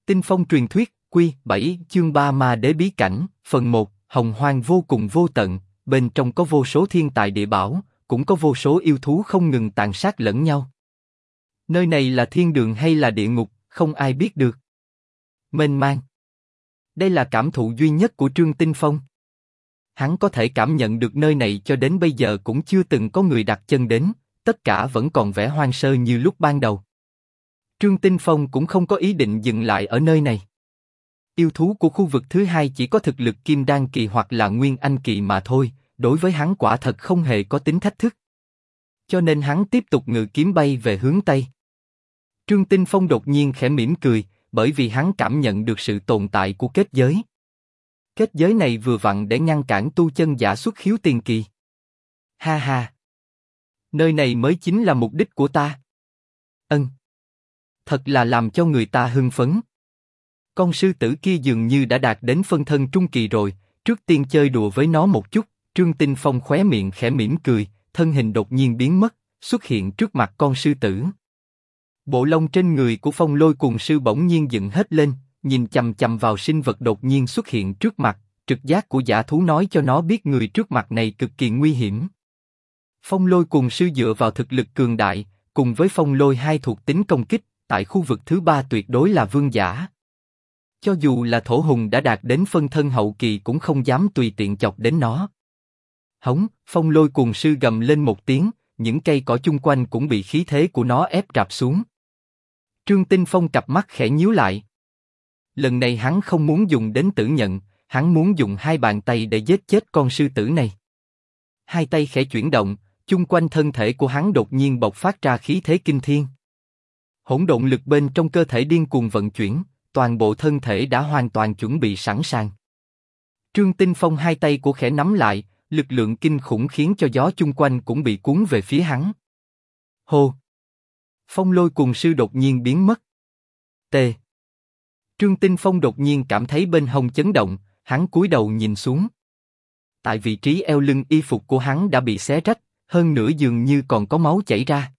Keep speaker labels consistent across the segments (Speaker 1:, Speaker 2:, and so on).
Speaker 1: Tinh Phong truyền thuyết, Quy 7, chương 3 Ma Đế bí cảnh, phần 1, hồng hoang vô cùng vô tận, bên trong có vô số thiên tài địa bảo, cũng có vô số yêu thú không ngừng tàn sát lẫn nhau. Nơi này là thiên đường hay là địa ngục, không ai biết được. Mênh mang. Đây là cảm thụ duy nhất của Trương Tinh Phong. Hắn có thể cảm nhận được nơi này cho đến bây giờ cũng chưa từng có người đặt chân đến, tất cả vẫn còn vẻ hoang sơ như lúc ban đầu. Trương Tinh Phong cũng không có ý định dừng lại ở nơi này. Yêu thú của khu vực thứ hai chỉ có thực lực Kim Đan kỳ hoặc là Nguyên Anh kỳ mà thôi, đối với hắn quả thật không hề có tính thách thức. Cho nên hắn tiếp tục ngự kiếm bay về hướng Tây. Trương Tinh Phong đột nhiên khẽ mỉm cười, bởi vì hắn cảm nhận được sự tồn tại của kết giới. Kết giới này vừa vặn để ngăn cản tu chân giả xuất khiếu tiền kỳ. Ha ha! Nơi này mới chính là mục đích của ta. Thật là làm cho người ta hưng phấn. Con sư tử kia dường như đã đạt đến phân thân trung kỳ rồi, trước tiên chơi đùa với nó một chút. Trương Tinh Phong khóe miệng khẽ mỉm cười, thân hình đột nhiên biến mất, xuất hiện trước mặt con sư tử. Bộ lông trên người của Phong Lôi Cuồng Sư bỗng nhiên dựng hết lên, nhìn chằm chằm vào sinh vật đột nhiên xuất hiện trước mặt. Trực giác của dã thú nói cho nó biết người trước mặt này cực kỳ nguy hiểm. Phong Lôi Cuồng Sư dựa vào thực lực cường đại, cùng với Phong Lôi hai thuộc tính công kích, tại khu vực thứ ba tuyệt đối là vương giả. Cho dù là thổ hùng đã đạt đến phân thân hậu kỳ cũng không dám tùy tiện chọc đến nó. Hống! Phong Lôi Cuồng Sư gầm lên một tiếng, những cây cỏ chung quanh cũng bị khí thế của nó ép rạp xuống. Trương Tinh Phong cặp mắt khẽ nhíu lại. Lần này hắn không muốn dùng đến tử nhận, hắn muốn dùng hai bàn tay để giết chết con sư tử này. Hai tay khẽ chuyển động, chung quanh thân thể của hắn đột nhiên bộc phát ra khí thế kinh thiên. Hỗn độn lực bên trong cơ thể điên cuồng vận chuyển, toàn bộ thân thể đã hoàn toàn chuẩn bị sẵn sàng. Trương Tinh Phong hai tay của khẽ nắm lại, lực lượng kinh khủng khiến cho gió chung quanh cũng bị cuốn về phía hắn. Hô! Phong Lôi Cuồng Sư đột nhiên biến mất. T. Trương Tinh Phong đột nhiên cảm thấy bên hông chấn động, hắn cúi đầu nhìn xuống. Tại vị trí eo lưng y phục của hắn đã bị xé rách, hơn nữa dường như còn có máu chảy ra.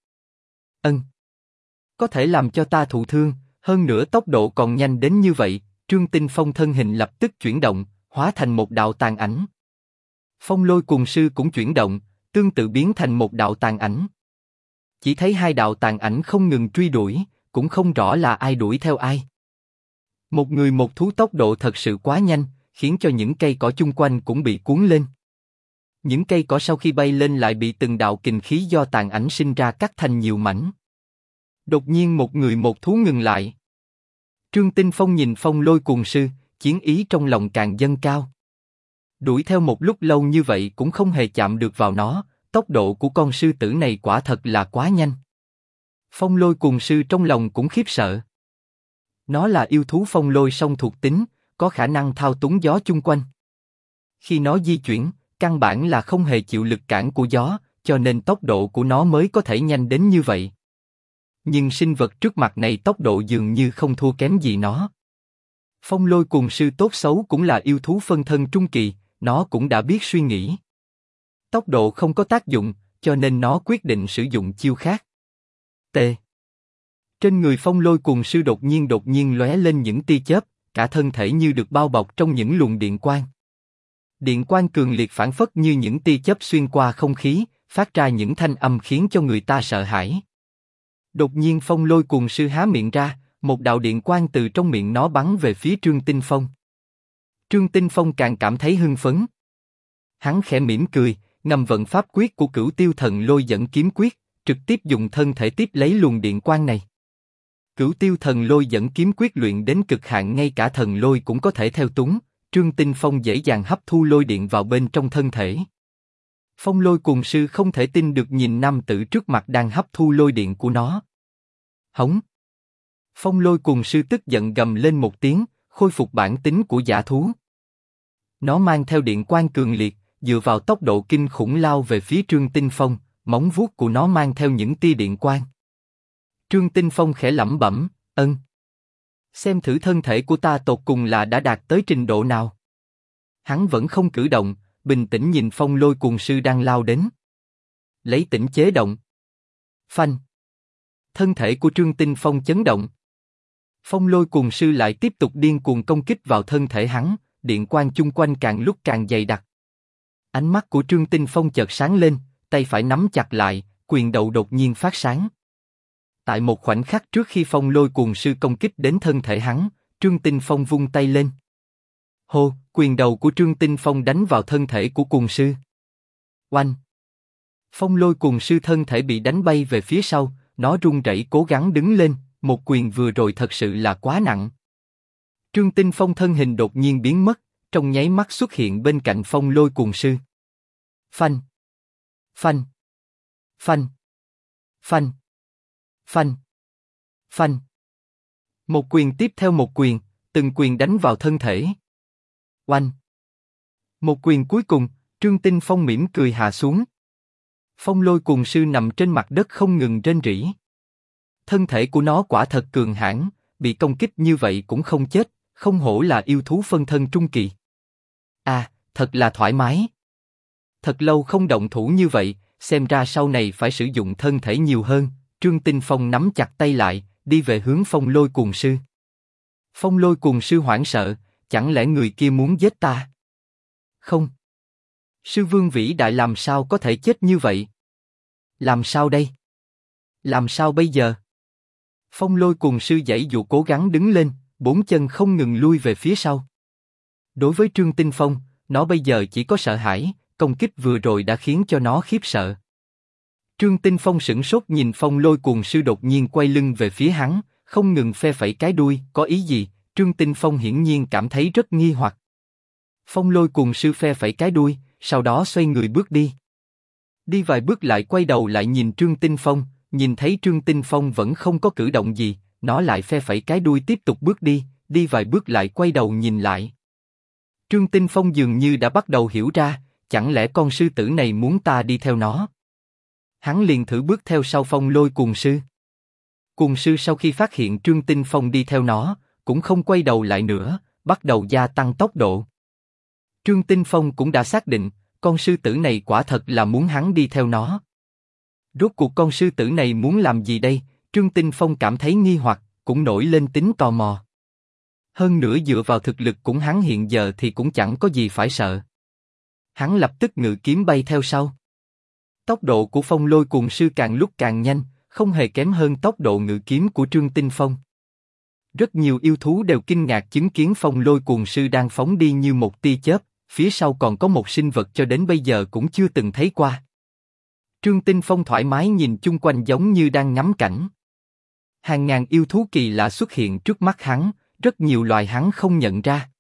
Speaker 1: Có thể làm cho ta thụ thương, hơn nữa tốc độ còn nhanh đến như vậy. Trương Tinh Phong thân hình lập tức chuyển động, hóa thành một đạo tàn ảnh. Phong Lôi Cuồng Sư cũng chuyển động, tương tự biến thành một đạo tàn ảnh. Chỉ thấy hai đạo tàn ảnh không ngừng truy đuổi, cũng không rõ là ai đuổi theo ai. Một người một thú tốc độ thật sự quá nhanh, khiến cho những cây cỏ chung quanh cũng bị cuốn lên. Những cây cỏ sau khi bay lên lại bị từng đạo kình khí do tàn ảnh sinh ra cắt thành nhiều mảnh. Đột nhiên một người một thú ngừng lại. Trương Tinh Phong nhìn Phong Lôi Cuồng Sư, chiến ý trong lòng càng dâng cao. Đuổi theo một lúc lâu như vậy cũng không hề chạm được vào nó, tốc độ của con sư tử này quả thật là quá nhanh. Phong Lôi Cuồng Sư trong lòng cũng khiếp sợ. Nó là yêu thú phong lôi song thuộc tính, có khả năng thao túng gió chung quanh. Khi nó di chuyển, căn bản là không hề chịu lực cản của gió, cho nên tốc độ của nó mới có thể nhanh đến như vậy. Nhưng sinh vật trước mặt này tốc độ dường như không thua kém gì nó. Phong Lôi Cuồng Sư tốt xấu cũng là yêu thú phân thân trung kỳ, nó cũng đã biết suy nghĩ. Tốc độ không có tác dụng, cho nên nó quyết định sử dụng chiêu khác. T. Trên người Phong Lôi Cuồng Sư đột nhiên lóe lên những tia chớp, cả thân thể như được bao bọc trong những luồng điện quang. Điện quang cường liệt phản phất như những tia chớp xuyên qua không khí, phát ra những thanh âm khiến cho người ta sợ hãi. Đột nhiên Phong Lôi Cuồng Sư há miệng ra, một đạo điện quang từ trong miệng nó bắn về phía Trương Tinh Phong. Trương Tinh Phong càng cảm thấy hưng phấn. Hắn khẽ mỉm cười, ngầm vận pháp quyết của Cửu Tiêu Thần Lôi Dẫn Kiếm Quyết, trực tiếp dùng thân thể tiếp lấy luồng điện quang này. Cửu Tiêu Thần Lôi Dẫn Kiếm Quyết luyện đến cực hạn, ngay cả thần lôi cũng có thể theo túng. Trương Tinh Phong dễ dàng hấp thu lôi điện vào bên trong thân thể. Phong Lôi Cuồng Sư không thể tin được nhìn nam tử trước mặt đang hấp thu lôi điện của nó. Hống! Phong Lôi Cuồng Sư tức giận gầm lên một tiếng, khôi phục bản tính của dã thú. Nó mang theo điện quang cường liệt, dựa vào tốc độ kinh khủng lao về phía Trương Tinh Phong, móng vuốt của nó mang theo những tia điện quang. Trương Tinh Phong khẽ lẩm bẩm, xem thử thân thể của ta tột cùng là đã đạt tới trình độ nào. Hắn vẫn không cử động, bình tĩnh nhìn Phong Lôi Cuồng Sư đang lao đến. Lấy tĩnh chế động. Phanh! Thân thể của Trương Tinh Phong chấn động. Phong lôi cuồng sư lại tiếp tục điên cuồng công kích vào thân thể hắn, điện quang chung quanh càng lúc càng dày đặc. Ánh mắt của Trương Tinh Phong chợt sáng lên, tay phải nắm chặt lại, quyền đầu đột nhiên phát sáng. Tại một khoảnh khắc trước khi phong lôi cuồng sư công kích đến thân thể hắn, Trương Tinh Phong vung tay lên. Hô, quyền đầu của Trương Tinh Phong đánh vào thân thể của cuồng sư. Oanh! Phong lôi cuồng sư thân thể bị đánh bay về phía sau, nó run rẩy cố gắng đứng lên, một quyền vừa rồi thật sự là quá nặng. Trương Tinh Phong thân hình đột nhiên biến mất, trong nháy mắt xuất hiện bên cạnh phong lôi cuồng sư. Phanh! Phanh! Phanh! Phanh! Phanh! Phanh! Một quyền tiếp theo một quyền, từng quyền đánh vào thân thể. Oanh! Một quyền cuối cùng, Trương Tinh Phong mỉm cười hạ xuống. Phong lôi cuồng sư nằm trên mặt đất không ngừng rên rỉ. Thân thể của nó quả thật cường hãn, bị công kích như vậy cũng không chết, không hổ là yêu thú phân thân trung kỳ. À, thật là thoải mái. Thật lâu không động thủ như vậy, xem ra sau này phải sử dụng thân thể nhiều hơn. Trương Tinh Phong nắm chặt tay lại, đi về hướng phong lôi cuồng sư. Phong lôi cuồng sư hoảng sợ, chẳng lẽ người kia muốn giết ta? Không. Sư vương vĩ đại làm sao có thể chết như vậy? Làm sao đây? Làm sao bây giờ? Phong lôi cuồng sư giãy giụa cố gắng đứng lên, bốn chân không ngừng lui về phía sau. Đối với Trương Tinh Phong, nó bây giờ chỉ có sợ hãi, công kích vừa rồi đã khiến cho nó khiếp sợ. Trương Tinh Phong sửng sốt nhìn phong lôi cuồng sư đột nhiên quay lưng về phía hắn, không ngừng phe phẩy cái đuôi, có ý gì? Trương Tinh Phong hiển nhiên cảm thấy rất nghi hoặc. Phong lôi cuồng sư phe phẩy cái đuôi, sau đó xoay người bước đi. Đi vài bước lại quay đầu lại nhìn Trương Tinh Phong, nhìn thấy Trương Tinh Phong vẫn không có cử động gì, nó lại phe phẩy cái đuôi tiếp tục bước đi, đi vài bước lại quay đầu nhìn lại. Trương Tinh Phong dường như đã bắt đầu hiểu ra, chẳng lẽ con sư tử này muốn ta đi theo nó? Hắn liền thử bước theo sau phong lôi cuồng sư. Cuồng sư sau khi phát hiện Trương Tinh Phong đi theo nó, cũng không quay đầu lại nữa, bắt đầu gia tăng tốc độ. Trương Tinh Phong cũng đã xác định, con sư tử này quả thật là muốn hắn đi theo nó. Rốt cuộc con sư tử này muốn làm gì đây? Trương Tinh Phong cảm thấy nghi hoặc, cũng nổi lên tính tò mò. Hơn nữa dựa vào thực lực của hắn hiện giờ thì cũng chẳng có gì phải sợ. Hắn lập tức ngự kiếm bay theo sau. Tốc độ của phong lôi cuồng sư càng lúc càng nhanh, không hề kém hơn tốc độ ngự kiếm của Trương Tinh Phong. Rất nhiều yêu thú đều kinh ngạc chứng kiến phong lôi cuồng sư đang phóng đi như một tia chớp, phía sau còn có một sinh vật cho đến bây giờ cũng chưa từng thấy qua. Trương Tinh Phong thoải mái nhìn chung quanh giống như đang ngắm cảnh. Hàng ngàn yêu thú kỳ lạ xuất hiện trước mắt hắn, rất nhiều loài hắn không nhận ra.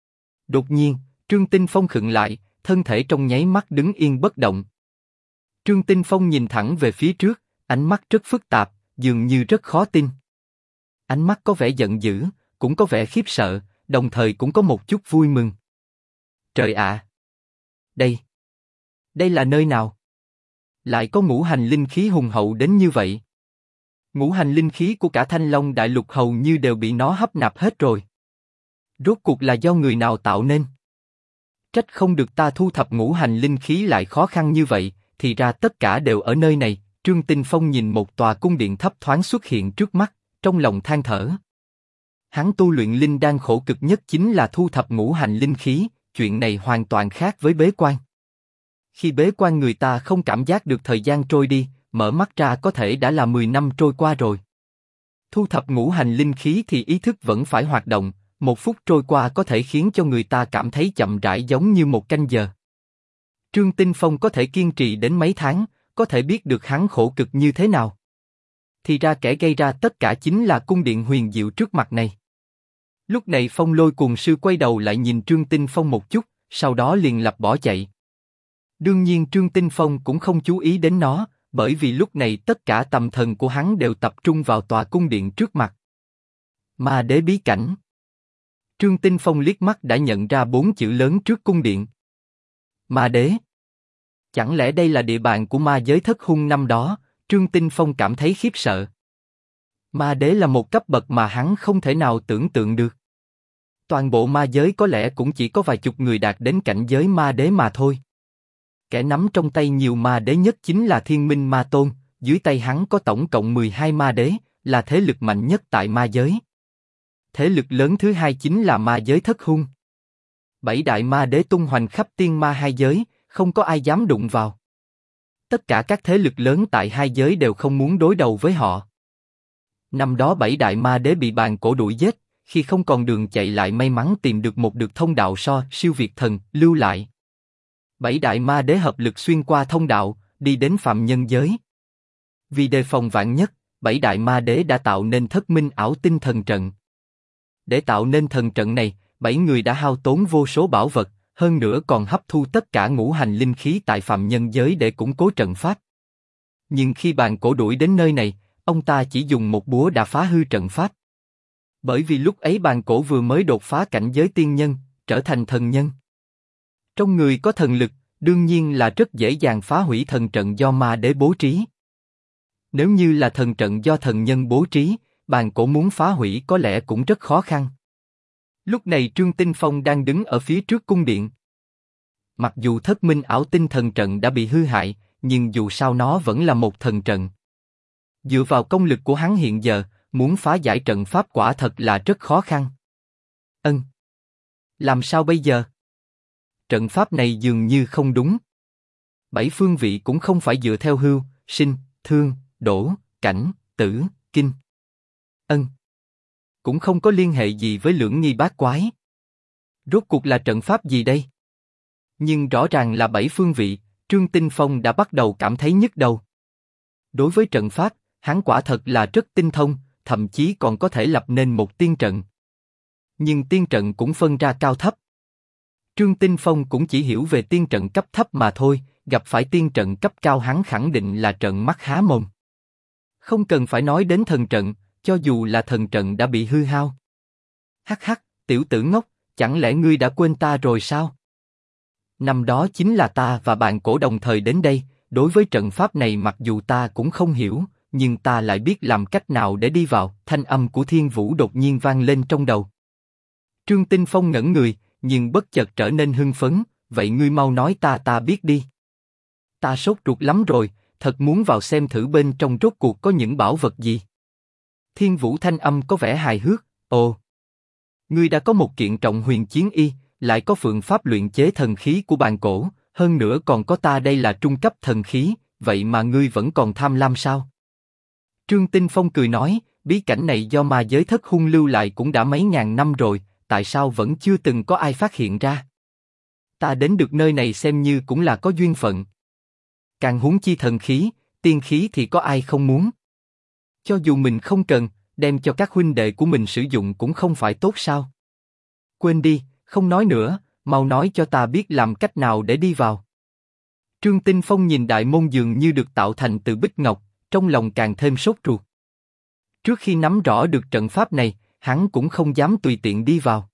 Speaker 1: Đột nhiên, Trương Tinh Phong khựng lại, thân thể trong nháy mắt đứng yên bất động. Trương Tinh Phong nhìn thẳng về phía trước, ánh mắt rất phức tạp, dường như rất khó tin. Ánh mắt có vẻ giận dữ, cũng có vẻ khiếp sợ, đồng thời cũng có một chút vui mừng. Trời ạ! Đây là nơi nào? Lại có ngũ hành linh khí hùng hậu đến như vậy. Ngũ hành linh khí của cả Thanh Long Đại Lục hầu như đều bị nó hấp nạp hết rồi. Rốt cuộc là do người nào tạo nên? Trách không được ta thu thập ngũ hành linh khí lại khó khăn như vậy, thì ra tất cả đều ở nơi này. Trương Tinh Phong nhìn một tòa cung điện thấp thoáng xuất hiện trước mắt, trong lòng than thở. Hắn tu luyện linh đan khổ cực nhất chính là thu thập ngũ hành linh khí, chuyện này hoàn toàn khác với bế quan. Khi bế quan người ta không cảm giác được thời gian trôi đi, mở mắt ra có thể đã là 10 năm trôi qua rồi. Thu thập ngũ hành linh khí thì ý thức vẫn phải hoạt động, 1 phút trôi qua có thể khiến cho người ta cảm thấy chậm rãi giống như 1 canh giờ. Trương Tinh Phong có thể kiên trì đến mấy tháng, có thể biết được hắn khổ cực như thế nào. Thì ra kẻ gây ra tất cả chính là cung điện huyền diệu trước mặt này. Lúc này phong lôi cuồng sư quay đầu lại nhìn Trương Tinh Phong một chút, sau đó liền lập bỏ chạy. Đương nhiên Trương Tinh Phong cũng không chú ý đến nó, bởi vì lúc này tất cả tầm thần của hắn đều tập trung vào tòa cung điện trước mặt. Ma đế bí cảnh. Trương Tinh Phong liếc mắt đã nhận ra 4 chữ lớn trước cung điện. Ma đế. Chẳng lẽ đây là địa bàn của ma giới thất hung năm đó? Trương Tinh Phong cảm thấy khiếp sợ. Ma đế là một cấp bậc mà hắn không thể nào tưởng tượng được. Toàn bộ ma giới có lẽ cũng chỉ có vài chục người đạt đến cảnh giới ma đế mà thôi. Kẻ nắm trong tay nhiều ma đế nhất chính là Thiên Minh Ma Tôn, dưới tay hắn có tổng cộng 12 ma đế, là thế lực mạnh nhất tại ma giới. Thế lực lớn thứ hai chính là ma giới thất hung. 7 đại ma đế tung hoành khắp tiên ma hai giới, không có ai dám đụng vào. Tất cả các thế lực lớn tại hai giới đều không muốn đối đầu với họ. Năm đó 7 đại ma đế bị bàn cổ đuổi giết, khi không còn đường chạy lại may mắn tìm được một được thông đạo so siêu việt thần lưu lại. 7 đại ma đế hợp lực xuyên qua thông đạo, đi đến phạm nhân giới. Vì đề phòng vạn nhất, 7 đại ma đế đã tạo nên thất minh ảo tinh thần trận. Để tạo nên thần trận này, 7 người đã hao tốn vô số bảo vật, hơn nữa còn hấp thu tất cả ngũ hành linh khí tại phạm nhân giới để củng cố trận pháp. Nhưng khi bàn cổ đuổi đến nơi này, ông ta chỉ dùng một búa đã phá hư trận pháp. Bởi vì lúc ấy bàn cổ vừa mới đột phá cảnh giới tiên nhân, trở thành thần nhân. Trong người có thần lực, đương nhiên là rất dễ dàng phá hủy thần trận do ma đế bố trí. Nếu như là thần trận do thần nhân bố trí, bàn cổ muốn phá hủy có lẽ cũng rất khó khăn. Lúc này Trương Tinh Phong đang đứng ở phía trước cung điện. Mặc dù thất minh ảo tinh thần trận đã bị hư hại, nhưng dù sao nó vẫn là một thần trận. Dựa vào công lực của hắn hiện giờ, muốn phá giải trận pháp quả thật là rất khó khăn. Làm sao bây giờ? Trận pháp này dường như không đúng. 7 phương vị cũng không phải dựa theo hưu, sinh, thương, đổ, cảnh, tử, kinh. Cũng không có liên hệ gì với lưỡng nghi bát quái. Rốt cuộc là trận pháp gì đây? Nhưng rõ ràng là 7 phương vị, Trương Tinh Phong đã bắt đầu cảm thấy nhức đầu. Đối với trận pháp, hắn quả thật là rất tinh thông, thậm chí còn có thể lập nên một tiên trận. Nhưng tiên trận cũng phân ra cao thấp. Trương Tinh Phong cũng chỉ hiểu về tiên trận cấp thấp mà thôi, gặp phải tiên trận cấp cao hắn khẳng định là trợn mắt há mồm. Không cần phải nói đến thần trận, cho dù là thần trận đã bị hư hao. Hắc hắc, tiểu tử ngốc, chẳng lẽ ngươi đã quên ta rồi sao? Năm đó chính là ta và bạn cổ đồng thời đến đây, đối với trận pháp này mặc dù ta cũng không hiểu, nhưng ta lại biết làm cách nào để đi vào. Thanh âm của Thiên Vũ đột nhiên vang lên trong đầu. Trương Tinh Phong ngẩn người, nhưng bất chợt trở nên hưng phấn, vậy ngươi mau nói ta biết đi. Ta sốt ruột lắm rồi, thật muốn vào xem thử bên trong rốt cuộc có những bảo vật gì. Thiên Vũ thanh âm có vẻ hài hước, ồ. Ngươi đã có một kiện trọng huyền chiến y, lại có phương pháp luyện chế thần khí của bàn cổ, hơn nữa còn có ta đây là trung cấp thần khí, vậy mà ngươi vẫn còn tham lam sao? Trương Tinh Phong cười nói, bí cảnh này do ma giới thất hung lưu lại cũng đã mấy ngàn năm rồi, tại sao vẫn chưa từng có ai phát hiện ra? Ta đến được nơi này xem như cũng là có duyên phận. Càng huống chi thần khí, tiên khí thì có ai không muốn? Cho dù mình không cần, đem cho các huynh đệ của mình sử dụng cũng không phải tốt sao? Quên đi, không nói nữa, mau nói cho ta biết làm cách nào để đi vào. Trương Tinh Phong nhìn đại môn dường như được tạo thành từ bích ngọc, trong lòng càng thêm sốt ruột. Trước khi nắm rõ được trận pháp này, hắn cũng không dám tùy tiện đi vào.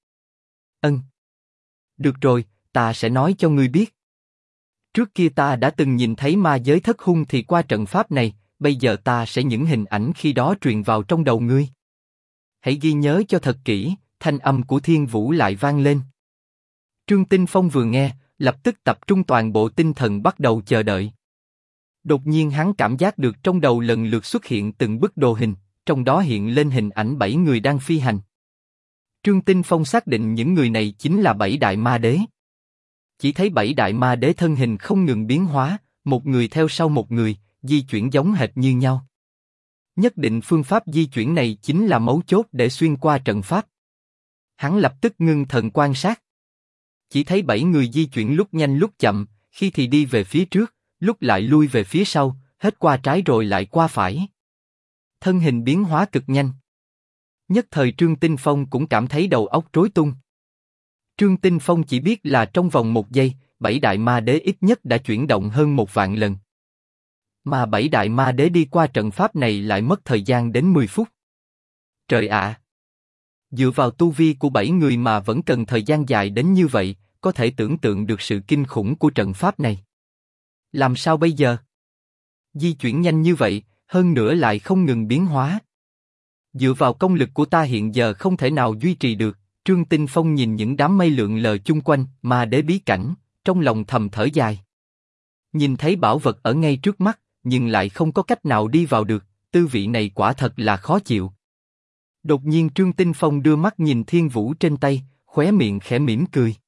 Speaker 1: Được rồi, ta sẽ nói cho ngươi biết. Trước kia ta đã từng nhìn thấy ma giới thất hung thì qua trận pháp này, bây giờ ta sẽ những hình ảnh khi đó truyền vào trong đầu ngươi. Hãy ghi nhớ cho thật kỹ. Thanh âm của Thiên Vũ lại vang lên. Trương Tinh Phong vừa nghe, lập tức tập trung toàn bộ tinh thần bắt đầu chờ đợi. Đột nhiên hắn cảm giác được trong đầu lần lượt xuất hiện từng bức đồ hình, trong đó hiện lên hình ảnh 7 người đang phi hành. Trương Tinh Phong xác định những người này chính là 7 đại ma đế. Chỉ thấy 7 đại ma đế thân hình không ngừng biến hóa, một người theo sau một người, di chuyển giống hệt như nhau. Nhất định phương pháp di chuyển này chính là mấu chốt để xuyên qua trận pháp. Hắn lập tức ngưng thần quan sát. Chỉ thấy 7 người di chuyển lúc nhanh lúc chậm, khi thì đi về phía trước, lúc lại lui về phía sau, hết qua trái rồi lại qua phải. Thân hình biến hóa cực nhanh. Nhất thời Trương Tinh Phong cũng cảm thấy đầu óc rối tung. Trương Tinh Phong chỉ biết là trong vòng 1 giây, 7 đại ma đế ít nhất đã chuyển động hơn 1 vạn lần. Mà 7 đại ma đế đi qua trận pháp này lại mất thời gian đến 10 phút. Trời ạ! Dựa vào tu vi của 7 người mà vẫn cần thời gian dài đến như vậy, có thể tưởng tượng được sự kinh khủng của trận pháp này. Làm sao bây giờ? Di chuyển nhanh như vậy, hơn nữa lại không ngừng biến hóa. Dựa vào công lực của ta hiện giờ không thể nào duy trì được. Trương Tinh Phong nhìn những đám mây lượn lờ chung quanh, ma đế bí cảnh, trong lòng thầm thở dài. Nhìn thấy bảo vật ở ngay trước mắt, nhưng lại không có cách nào đi vào được, tư vị này quả thật là khó chịu. Đột nhiên Trương Tinh Phong đưa mắt nhìn Thiên Vũ trên tay, khóe miệng khẽ mỉm cười.